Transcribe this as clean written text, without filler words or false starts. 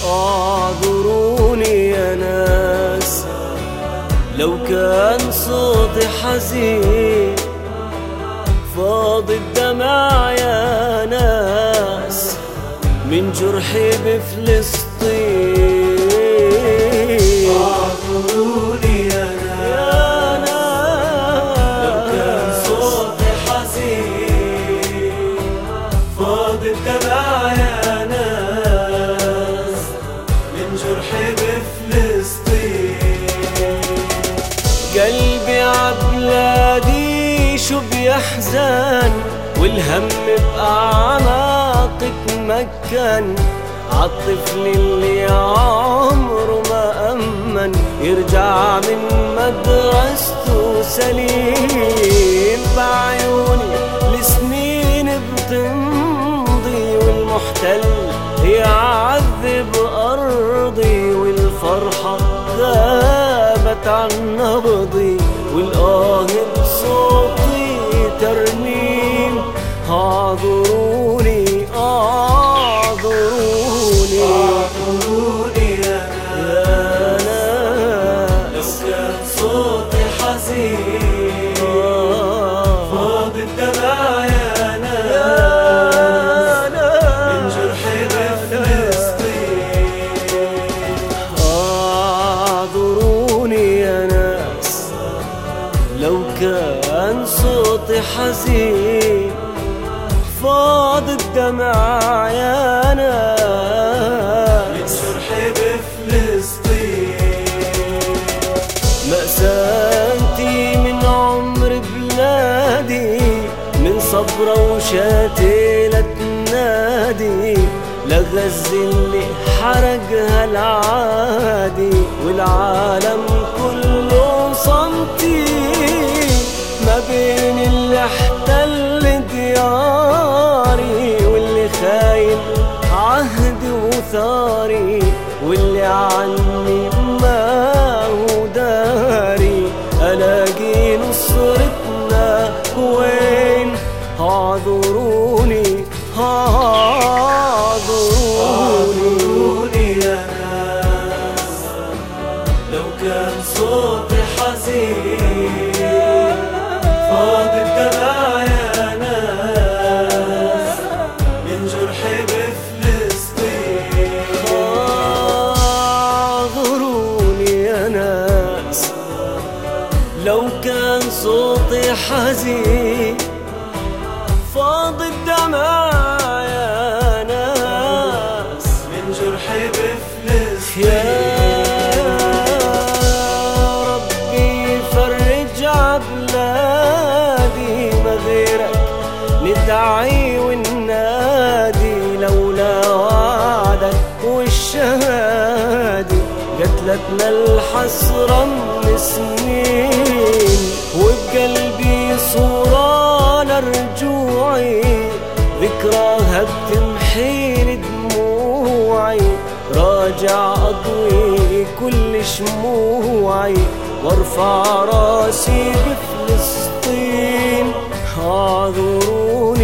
اعذروني يا ناس لو كان صوتي حزين، فاض الدمع يا ناس من جرحي بفلسطين. اعذروني يا ناس لو كان صوتي حزين، فاض الدمع يا ناس من جرحي بفلسطين. قلبي عبلادي شو بيحزن، والهم بأعماقك مكن عالطفل اللي عمره ما أمن يرجع من مدرسته سليم. بعيوني السنين بتمضي والمحتل يعذب أرضي، والفرحة غابت عن نبضي، والآه بصوتي ترنيم. اعذروني اعذروني اعذروني يا ناس لو كان صوتي حزين، فاض الدمع يا ناس من جرحي بفلسطين. اعذروني يا ناس لو كان صوتي حزين، فاض الدمع يا ناس من جرحي بفلسطين. مأساتي من عمر بلادي، من صبرة وشاتي لتنادي، لغز اللي حرقها العادي، والعالم كله صمتي ما بين اللي احتل دياري، واللي خاين عهدي وثاري، واللي عني ما هو داري. ألاقي نصرتنا وين؟ اعذروني اعذروني يا ناس لو كان صوتي حزين، فاض الدمع يا ناس من جرحي بفلسطين. اعذروني يا ناس لو كان صوتي حزين، فاض الدمع يا ناس من جرحي بفلسطين. يا ربي فرج عبلادي، ما غيرك ندعي وننادي، لولا وعدك والشهادة قتلتنا الحسرة من سنين. وبقلبي صورة لرجوعي، ذكراها بتمحيلي دموعي، راجع أضوي كل شموعي، وارفع راسي بفلسطين. اعذروني